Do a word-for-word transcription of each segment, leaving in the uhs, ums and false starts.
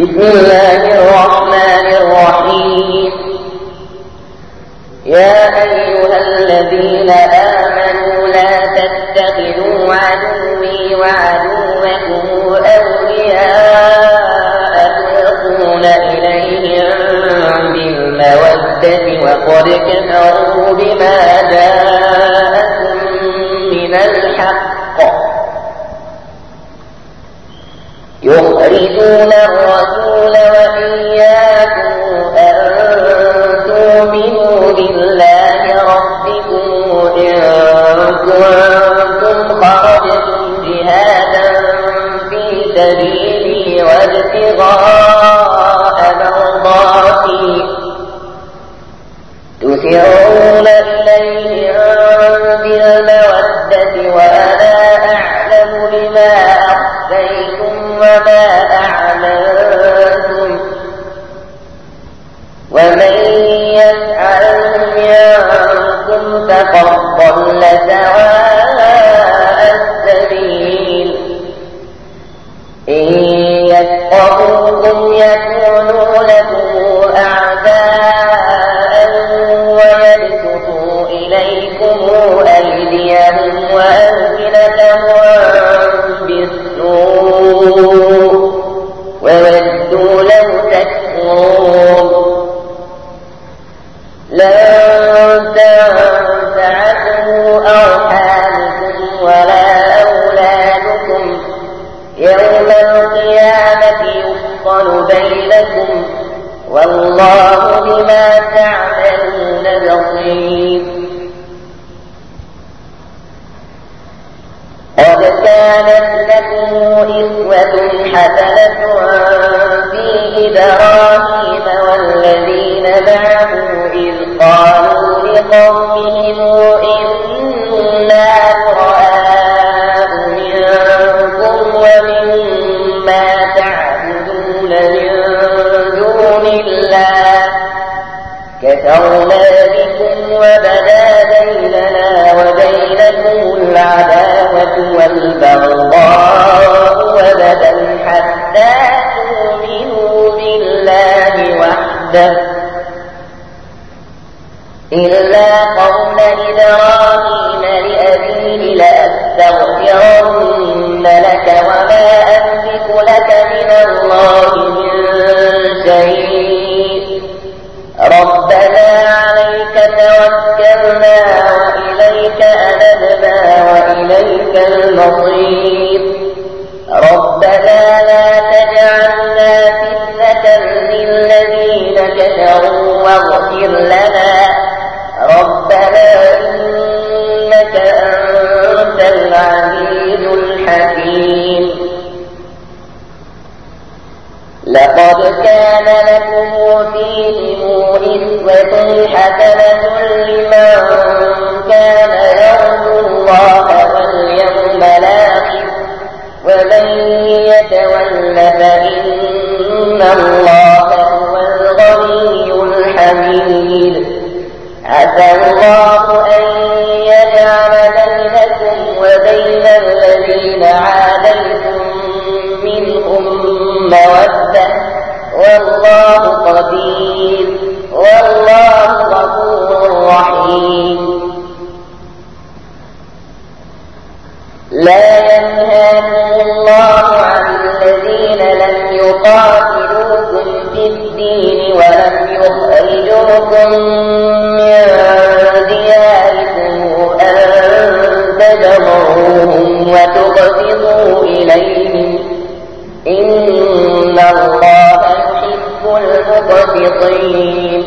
بسم الله الرحمن الرحيم. يا أيها الذين آمنوا لا تتخذوا عدوي وعدوكم أولياء تلقون إليهم بالمودة وقد كفروا بما جاءكم من الحق يخرجون الرسول وإياكم أن تؤمنوا بالله ربكم إن كنتم خرجتم جهادا في سبيلي وابتغاء مرضاتي تسرون إليهم بالمودة وأنا أعلم بما أخفيتم وما أعلنتم ومن يفعله منكم فقد ضل سواء السبيل. إن يثقفوكم يكونوا لكم أعداء ويبسطوا إليكم أيديهم وألسنتهم بالسوء وودوا لو تكفرون. لن تنفعكم أرحامكم ولا أولادكم يوم القيامة يفصل بينكم والله بما تعملون بصير. قد كانت لكم أسوة حسنة في إبراهيم والذين معه إذ قالوا لقومهم إنا براء منكم ومما تعبدون من دون الله كفرنا بكم وبدا بيننا وبينكم العداوة والبغضاء أبدا حتى تؤمنوا بالله وحده إلا قول إبراهيم لأبيه لأستغفرن لك وما أملك لك من الله من شيء ربنا عليك توكلنا وإليك أنبنا وإليك المصير ربنا لا تجعلنا فتنة للذين كفروا واغفر لنا ربنا إنك أنت العزيز الحكيم. لقد كان لكم فيهم أسوة حسنة لمن كان يرجو الله واليوم الآخر ومن يتول فإن الله هو الغني الحميد. عسى الله أن يجعل بينكم وبين الذين عاديتم منهم مودة والله قدير والله غفور رحيم. لا ينهاكم الله عن الذين لم يقاتلوكم في الدين ولم يخرجوكم من دياركم أن تبروهم وتقسطوا إليهم إن الله يحب المقسطين.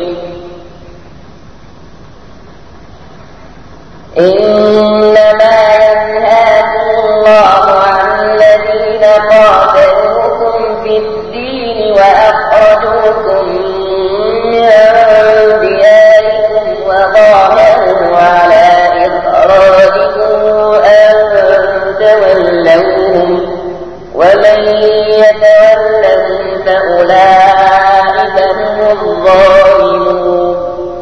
إنما ينهاكم الله عن الذين قاتلوكم في الدين وأخرجوكم من دياركم وظاهروا على إخراجكم أن تولوهم ومن يتولهم فأولئك هم الظالمون.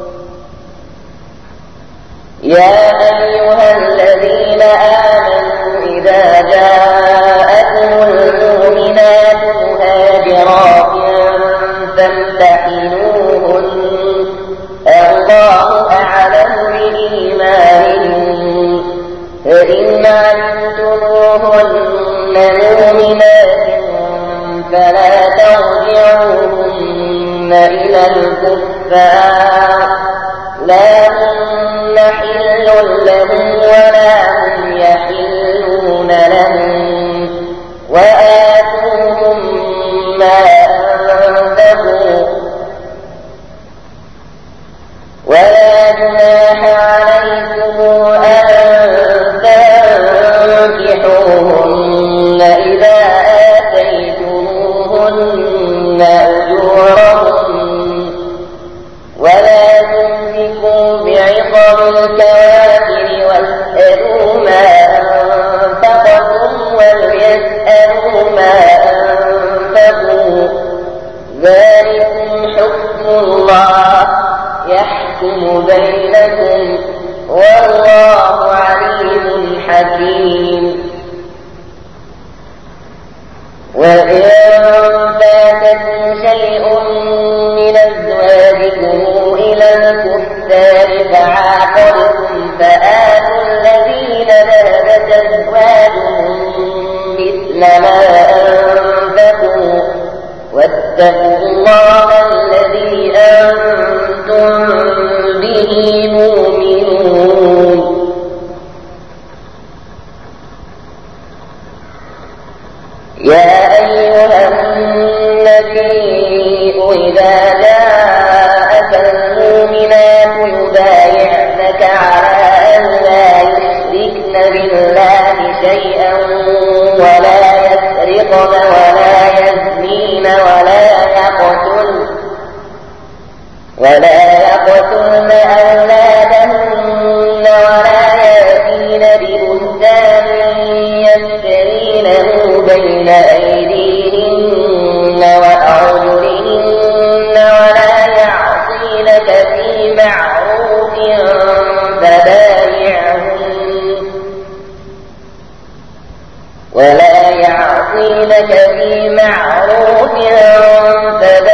يا أيها الذين آمنوا إذا جاءكم المؤمنات مهاجرات فامتحنوهن الله أعلم بإيمانهن فإن علمتموهن مؤمنات فلا ترجعوهن إلى الكفار لا هن حل لهم ولا هم يحلون لهم وآتوهم ما أنفقوا ولا جناح عليكم أن تنكحوهن إذا آتيتموهن أجورهن ولا تمسكوا بعصم الكوافر واسألوا ما أنفقتم وليسألوا ما أنفقوا ذلكم حكم الله يحكم بينكم والله عليم حكيم وإن فاتكم شيء من أزواجكم إلى الكفار فعاقبتم فآتوا الذين ذهبت أزواجهم مثل ما أنفقوا واتقوا الله الذي أنتم به مؤمنون يا أيها النبي إذا جاءك المؤمنات يبايعنك على أن لا يشركن بالله شيئا ولا يسرقن ولا يزنين ولا يقتلن ولا يقتلن أولادهن ولا يأتين ببهتان يفترينه بين أيديهن وأرجلهن ولا يعصينك في معروف فبايعهن ولا يعصينك في معروف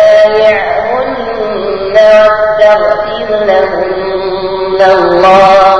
فبايعهن واستغفر لهن الله